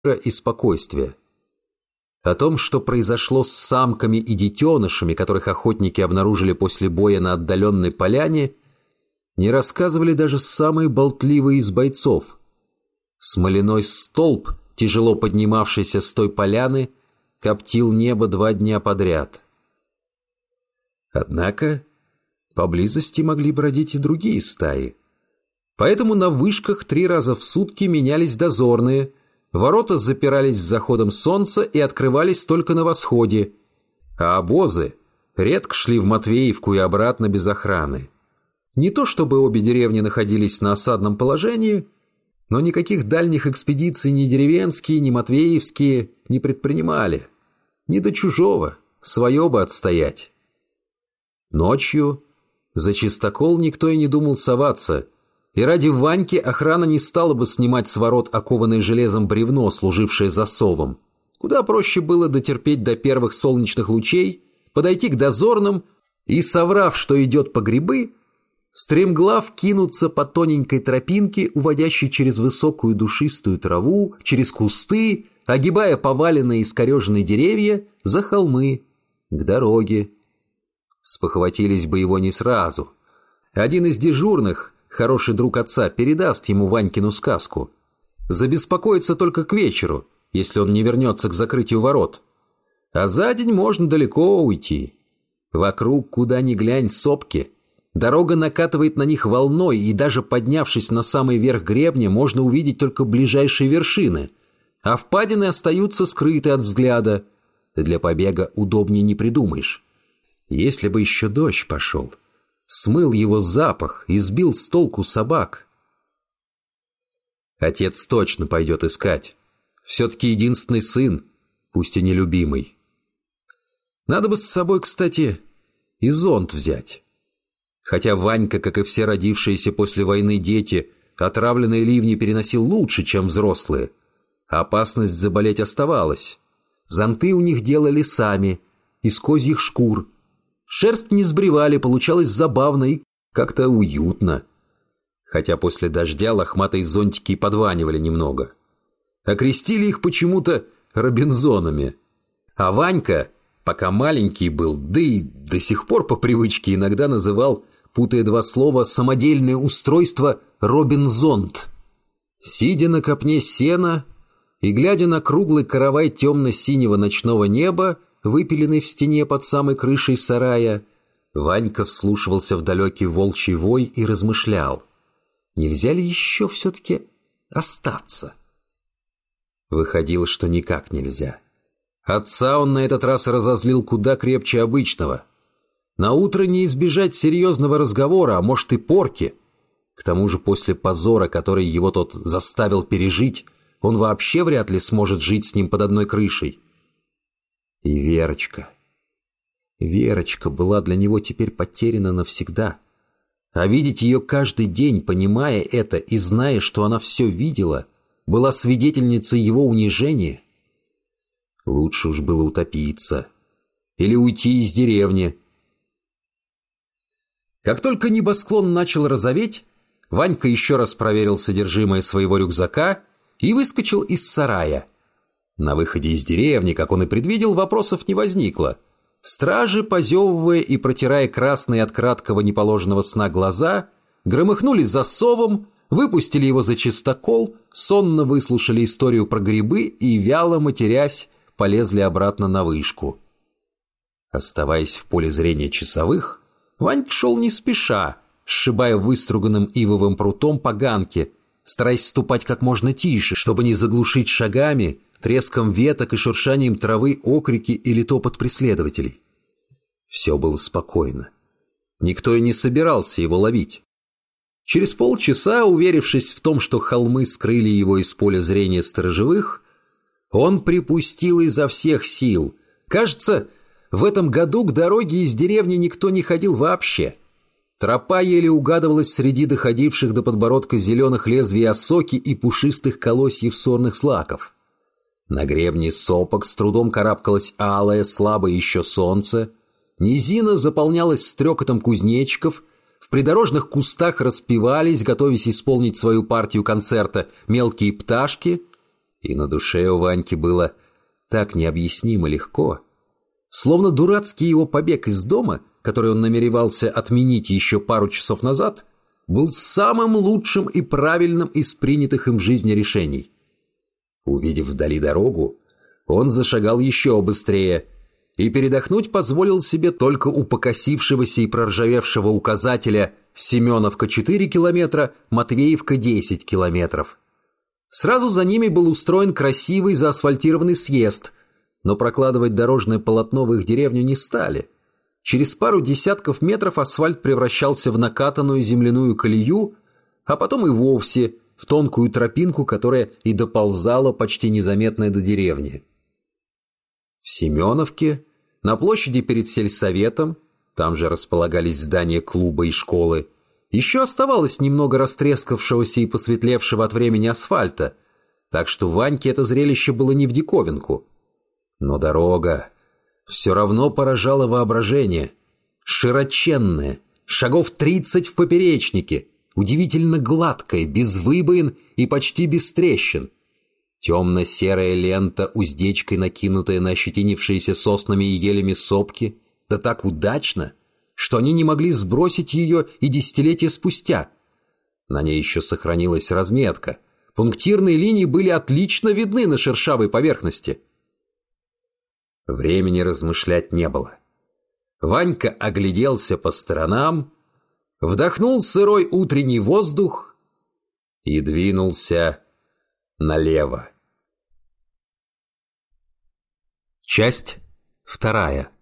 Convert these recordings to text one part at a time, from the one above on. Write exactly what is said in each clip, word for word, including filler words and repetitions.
и спокойствия. О том, что произошло с самками и детенышами, которых охотники обнаружили после боя на отдаленной поляне, не рассказывали даже самые болтливые из бойцов. Смоляной столб, тяжело поднимавшийся с той поляны, коптил небо два дня подряд. Однако поблизости могли бродить и другие стаи. Поэтому на вышках три раза в сутки менялись дозорные, ворота запирались с заходом солнца и открывались только на восходе, а обозы редко шли в Матвеевку и обратно без охраны. Не то чтобы обе деревни находились на осадном положении, но никаких дальних экспедиций ни деревенские, ни матвеевские не предпринимали. Не до чужого, свое бы отстоять. Ночью за чистокол никто и не думал соваться, и ради Ваньки охрана не стала бы снимать с ворот окованное железом бревно, служившее засовом. Куда проще было дотерпеть до первых солнечных лучей, подойти к дозорным и, соврав, что идет по грибы, стремглав кинуться по тоненькой тропинке, уводящей через высокую душистую траву, через кусты, огибая поваленные искореженные деревья, за холмы, к дороге. Спохватились бы его не сразу. Один из дежурных, хороший друг отца, передаст ему Ванькину сказку. Забеспокоится только к вечеру, если он не вернется к закрытию ворот. А за день можно далеко уйти. Вокруг, куда ни глянь, сопки. Дорога накатывает на них волной, и даже поднявшись на самый верх гребня, можно увидеть только ближайшие вершины, а впадины остаются скрыты от взгляда. Для побега удобнее не придумаешь. Если бы еще дождь пошел, смыл его запах и сбил с толку собак. Отец точно пойдет искать. Все-таки единственный сын, пусть и нелюбимый. Надо бы с собой, кстати, и зонт взять. Хотя Ванька, как и все родившиеся после войны дети, отравленные ливни переносил лучше, чем взрослые. Опасность заболеть оставалась. Зонты у них делали сами, из козьих шкур. Шерсть не сбривали, получалось забавно и как-то уютно. Хотя после дождя лохматые зонтики и подванивали немного. Окрестили их почему-то робинзонами. А Ванька, пока маленький был, да и до сих пор по привычке иногда называл, путая два слова, самодельное устройство «робинзонт». Сидя на копне сена и глядя на круглый каравай темно-синего ночного неба, выпиленный в стене под самой крышей сарая, Ванька вслушивался в далекий волчий вой и размышлял, нельзя ли еще все-таки остаться. Выходило, что никак нельзя. Отца он на этот раз разозлил куда крепче обычного. Наутро не избежать серьезного разговора, а может и порки. К тому же после позора, который его тот заставил пережить, он вообще вряд ли сможет жить с ним под одной крышей. И Верочка. Верочка была для него теперь потеряна навсегда. А видеть ее каждый день, понимая это и зная, что она все видела, была свидетельницей его унижения. Лучше уж было утопиться. Или уйти из деревни. Как только небосклон начал розоветь, Ванька еще раз проверил содержимое своего рюкзака и выскочил из сарая. На выходе из деревни, как он и предвидел, вопросов не возникло. Стражи, позевывая и протирая красные от краткого неположенного сна глаза, громыхнули засовом, выпустили его за чистокол, сонно выслушали историю про грибы и, вяло матерясь, полезли обратно на вышку. Оставаясь в поле зрения часовых, Ванька шел не спеша, сшибая выструганным ивовым прутом по ганке, стараясь ступать как можно тише, чтобы не заглушить шагами, треском веток и шуршанием травы окрики или топот преследователей. Все было спокойно. Никто и не собирался его ловить. Через полчаса, уверившись в том, что холмы скрыли его из поля зрения сторожевых, он припустил изо всех сил. Кажется, в этом году к дороге из деревни никто не ходил вообще. Тропа еле угадывалась среди доходивших до подбородка зеленых лезвий осоки и пушистых колосьев сорных злаков. На гребне сопок с трудом карабкалось алое, слабое еще солнце. Низина заполнялась стрекотом кузнечиков. В придорожных кустах распевались, готовясь исполнить свою партию концерта, мелкие пташки. И на душе у Ваньки было так необъяснимо легко, словно дурацкий его побег из дома, который он намеревался отменить еще пару часов назад, был самым лучшим и правильным из принятых им в жизни решений. Увидев вдали дорогу, он зашагал еще быстрее и передохнуть позволил себе только у покосившегося и проржавевшего указателя «Семеновка четыре километра, Матвеевка десять километров». Сразу за ними был устроен красивый заасфальтированный съезд, но прокладывать дорожное полотно в их деревню не стали. Через пару десятков метров асфальт превращался в накатанную земляную колею, а потом и вовсе в тонкую тропинку, которая и доползала почти незаметная до деревни. В Семеновке, на площади перед сельсоветом, там же располагались здания клуба и школы, еще оставалось немного растрескавшегося и посветлевшего от времени асфальта, так что Ваньке это зрелище было не в диковинку. Но дорога все равно поражала воображение. Широченная, шагов тридцать в поперечнике, удивительно гладкая, без выбоин и почти без трещин. Темно-серая лента, уздечкой накинутая на ощетинившиеся соснами и елями сопки, да так удачно, что они не могли сбросить ее и десятилетия спустя. На ней еще сохранилась разметка. Пунктирные линии были отлично видны на шершавой поверхности. Времени размышлять не было. Ванька огляделся по сторонам, вдохнул сырой утренний воздух и двинулся налево. Часть вторая.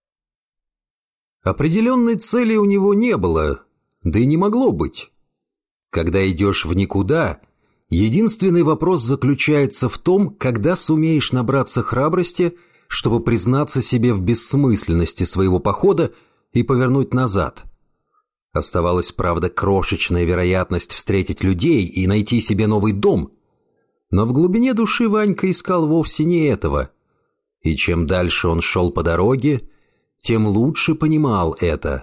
Определенной цели у него не было, да и не могло быть. Когда идешь в никуда, единственный вопрос заключается в том, когда сумеешь набраться храбрости, чтобы признаться себе в бессмысленности своего похода и повернуть назад. Оставалась, правда, крошечная вероятность встретить людей и найти себе новый дом. Но в глубине души Ванька искал вовсе не этого. И чем дальше он шел по дороге, тем лучше понимал это.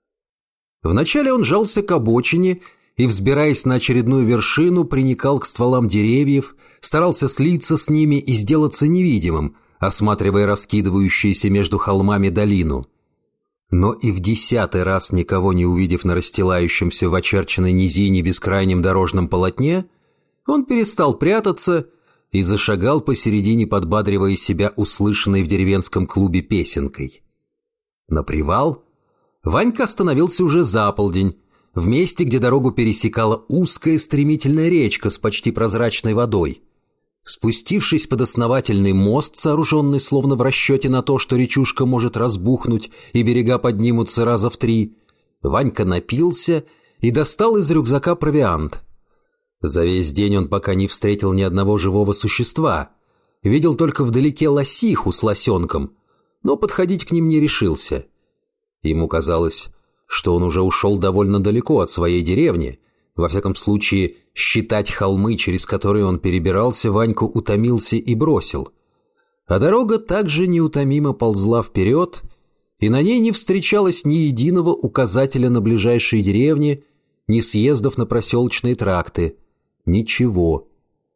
Вначале он жался к обочине и, взбираясь на очередную вершину, приникал к стволам деревьев, старался слиться с ними и сделаться невидимым, осматривая раскидывающуюся между холмами долину. Но и в десятый раз, никого не увидев на расстилающемся в очерченной низине бескрайнем дорожном полотне, он перестал прятаться и зашагал посередине, подбадривая себя услышанной в деревенском клубе песенкой. На привал Ванька остановился уже за полдень, в месте, где дорогу пересекала узкая стремительная речка с почти прозрачной водой. Спустившись под основательный мост, сооруженный словно в расчете на то, что речушка может разбухнуть и берега поднимутся раза в три, Ванька напился и достал из рюкзака провиант. За весь день он пока не встретил ни одного живого существа, видел только вдалеке лосиху с лосенком, но подходить к ним не решился. Ему казалось, что он уже ушел довольно далеко от своей деревни. Во всяком случае, считать холмы, через которые он перебирался, Ваньку утомился и бросил. А дорога также неутомимо ползла вперед, и на ней не встречалось ни единого указателя на ближайшие деревни, ни съездов на проселочные тракты. Ничего.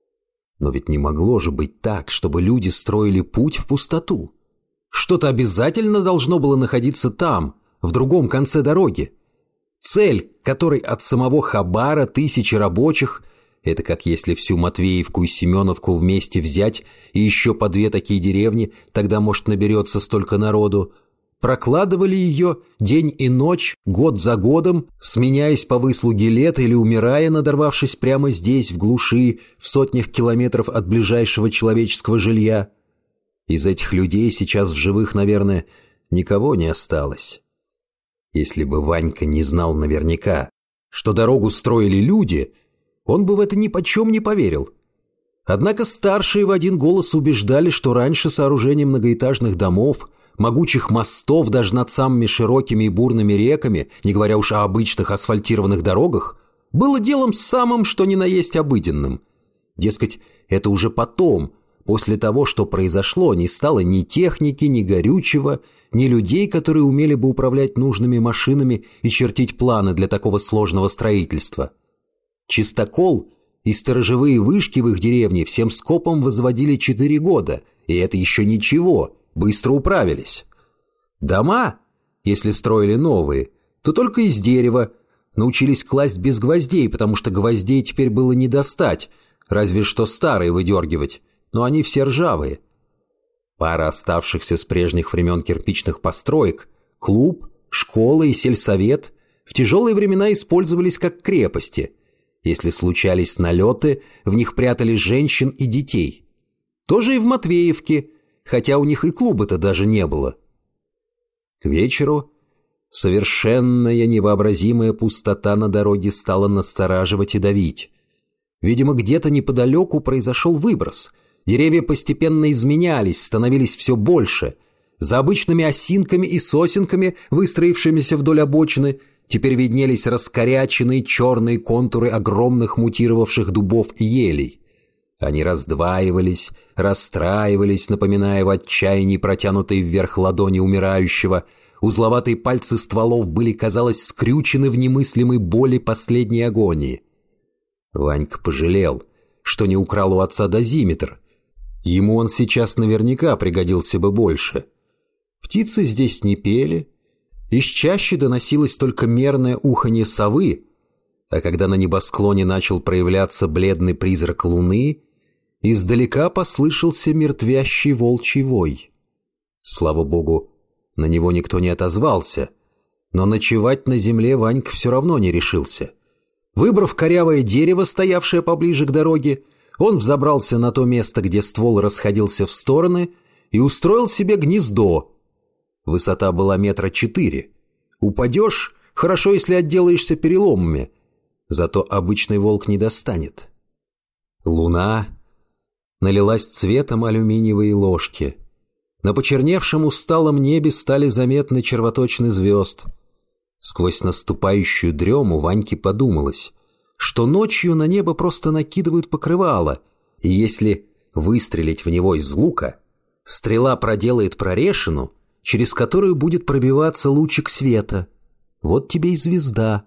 Но ведь не могло же быть так, чтобы люди строили путь в пустоту. Что-то обязательно должно было находиться там, в другом конце дороги. Цель, которой от самого Хабара тысячи рабочих, это как если всю Матвеевку и Семеновку вместе взять и еще по две такие деревни, тогда, может, наберется столько народу, прокладывали ее день и ночь, год за годом, сменяясь по выслуге лет или умирая, надорвавшись прямо здесь, в глуши, в сотнях километров от ближайшего человеческого жилья. Из этих людей сейчас в живых, наверное, никого не осталось. Если бы Ванька не знал наверняка, что дорогу строили люди, он бы в это ни почем не поверил. Однако старшие в один голос убеждали, что раньше сооружение многоэтажных домов, могучих мостов даже над самыми широкими и бурными реками, не говоря уж о обычных асфальтированных дорогах, было делом самым что ни на есть обыденным. Дескать, это уже потом, после того, что произошло, не стало ни техники, ни горючего, ни людей, которые умели бы управлять нужными машинами и чертить планы для такого сложного строительства. Чистокол и сторожевые вышки в их деревне всем скопом возводили четыре года, и это еще ничего, быстро управились. Дома, если строили новые, то только из дерева, научились класть без гвоздей, потому что гвоздей теперь было не достать, разве что старые выдергивать, но они все ржавые. Пара оставшихся с прежних времен кирпичных построек, клуб, школа и сельсовет в тяжелые времена использовались как крепости. Если случались налеты, в них прятали женщин и детей. Тоже и в Матвеевке, хотя у них и клуба-то даже не было. К вечеру совершенная невообразимая пустота на дороге стала настораживать и давить. Видимо, где-то неподалеку произошел выброс. Деревья постепенно изменялись, становились все больше. За обычными осинками и сосенками, выстроившимися вдоль обочины, теперь виднелись раскоряченные черные контуры огромных мутировавших дубов и елей. Они раздваивались, расстраивались, напоминая в отчаянии протянутые вверх ладони умирающего. Узловатые пальцы стволов были, казалось, скрючены в немыслимой боли последней агонии. Ванька пожалел, что не украл у отца дозиметр. Ему он сейчас наверняка пригодился бы больше. Птицы здесь не пели, из чащи доносилось только мерное уханье совы, а когда на небосклоне начал проявляться бледный призрак луны, издалека послышался мертвящий волчий вой. Слава богу, на него никто не отозвался, но ночевать на земле Ванька все равно не решился. Выбрав корявое дерево, стоявшее поближе к дороге, он взобрался на то место, где ствол расходился в стороны, и устроил себе гнездо. Высота была метра четыре. Упадешь, хорошо, если отделаешься переломами, зато обычный волк не достанет. Луна налилась цветом алюминиевой ложки. На почерневшем усталом небе стали заметны червоточины звезд. Сквозь наступающую дрему Ваньке подумалось, что ночью на небо просто накидывают покрывало, и если выстрелить в него из лука, стрела проделает прорешину, через которую будет пробиваться лучик света. Вот тебе и звезда.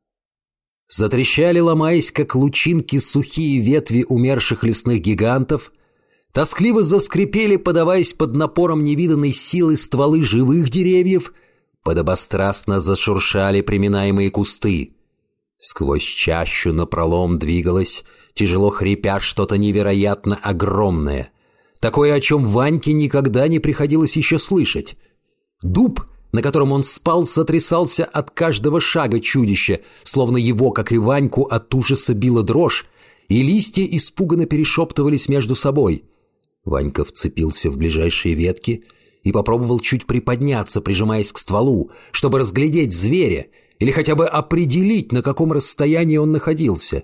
Затрещали, ломаясь, как лучинки, сухие ветви умерших лесных гигантов, тоскливо заскрипели, подаваясь под напором невиданной силы стволы живых деревьев, подобострастно зашуршали приминаемые кусты. Сквозь чащу напролом двигалось, тяжело хрипя, что-то невероятно огромное. Такое, о чем Ваньке никогда не приходилось еще слышать. Дуб, на котором он спал, сотрясался от каждого шага чудища, словно его, как и Ваньку, от ужаса била дрожь, и листья испуганно перешептывались между собой. Ванька вцепился в ближайшие ветки и попробовал чуть приподняться, прижимаясь к стволу, чтобы разглядеть зверя или хотя бы определить, на каком расстоянии он находился.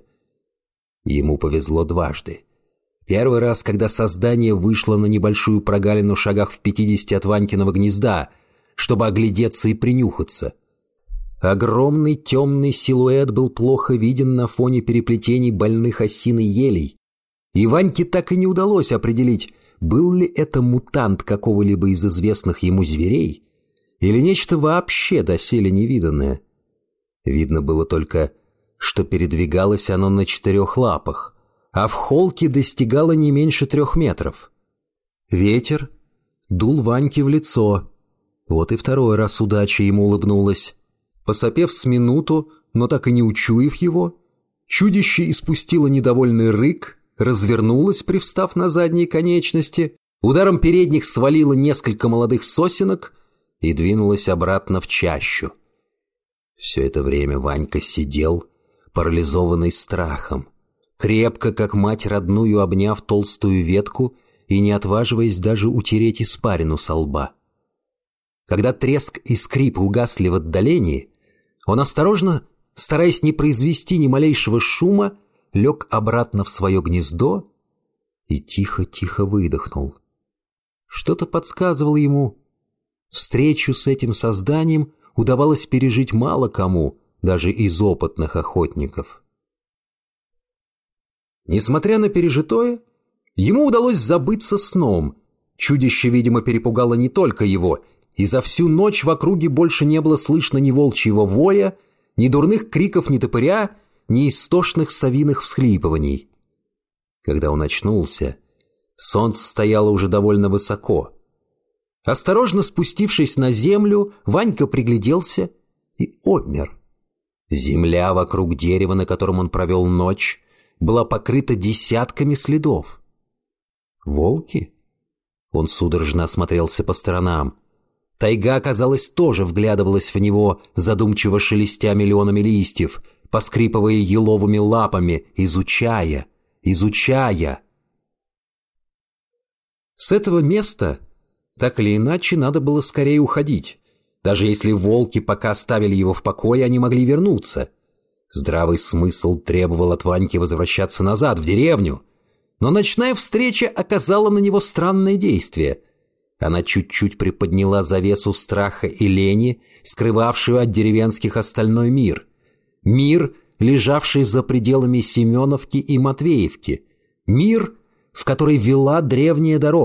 Ему повезло дважды. Первый раз, когда создание вышло на небольшую прогалину шагах в пятидесяти от Ванькиного гнезда, чтобы оглядеться и принюхаться. Огромный темный силуэт был плохо виден на фоне переплетений больных осин и елей, и Ваньке так и не удалось определить, был ли это мутант какого-либо из известных ему зверей или нечто вообще доселе невиданное. Видно было только, что передвигалось оно на четырех лапах, а в холке достигало не меньше трех метров. Ветер дул Ваньке в лицо. Вот и второй раз удача ему улыбнулась. Посопев с минуту, но так и не учуяв его, чудище испустило недовольный рык, развернулось, привстав на задние конечности, ударом передних свалило несколько молодых сосенок и двинулось обратно в чащу. Все это время Ванька сидел, парализованный страхом, крепко, как мать родную, обняв толстую ветку и не отваживаясь даже утереть испарину со лба. Когда треск и скрип угасли в отдалении, он осторожно, стараясь не произвести ни малейшего шума, лег обратно в свое гнездо и тихо-тихо выдохнул. Что-то подсказывало ему, встречу с этим созданием удавалось пережить мало кому, даже из опытных охотников. Несмотря на пережитое, ему удалось забыться сном. Чудище, видимо, перепугало не только его, и за всю ночь в округе больше не было слышно ни волчьего воя, ни дурных криков ни топыря, ни истошных совиных всхлипываний. Когда он очнулся, солнце стояло уже довольно высоко. Осторожно спустившись на землю, Ванька пригляделся и обмер. Земля вокруг дерева, на котором он провел ночь, была покрыта десятками следов. Волки? Он судорожно осмотрелся по сторонам. Тайга, казалось, тоже вглядывалась в него, задумчиво шелестя миллионами листьев, поскрипывая еловыми лапами, изучая, изучая. С этого места, так или иначе, надо было скорее уходить. Даже если волки пока оставили его в покое, они могли вернуться. Здравый смысл требовал от Ваньки возвращаться назад, в деревню. Но ночная встреча оказала на него странное действие. Она чуть-чуть приподняла завесу страха и лени, скрывавшую от деревенских остальной мир. Мир, лежавший за пределами Семеновки и Матвеевки. Мир, в который вела древняя дорога.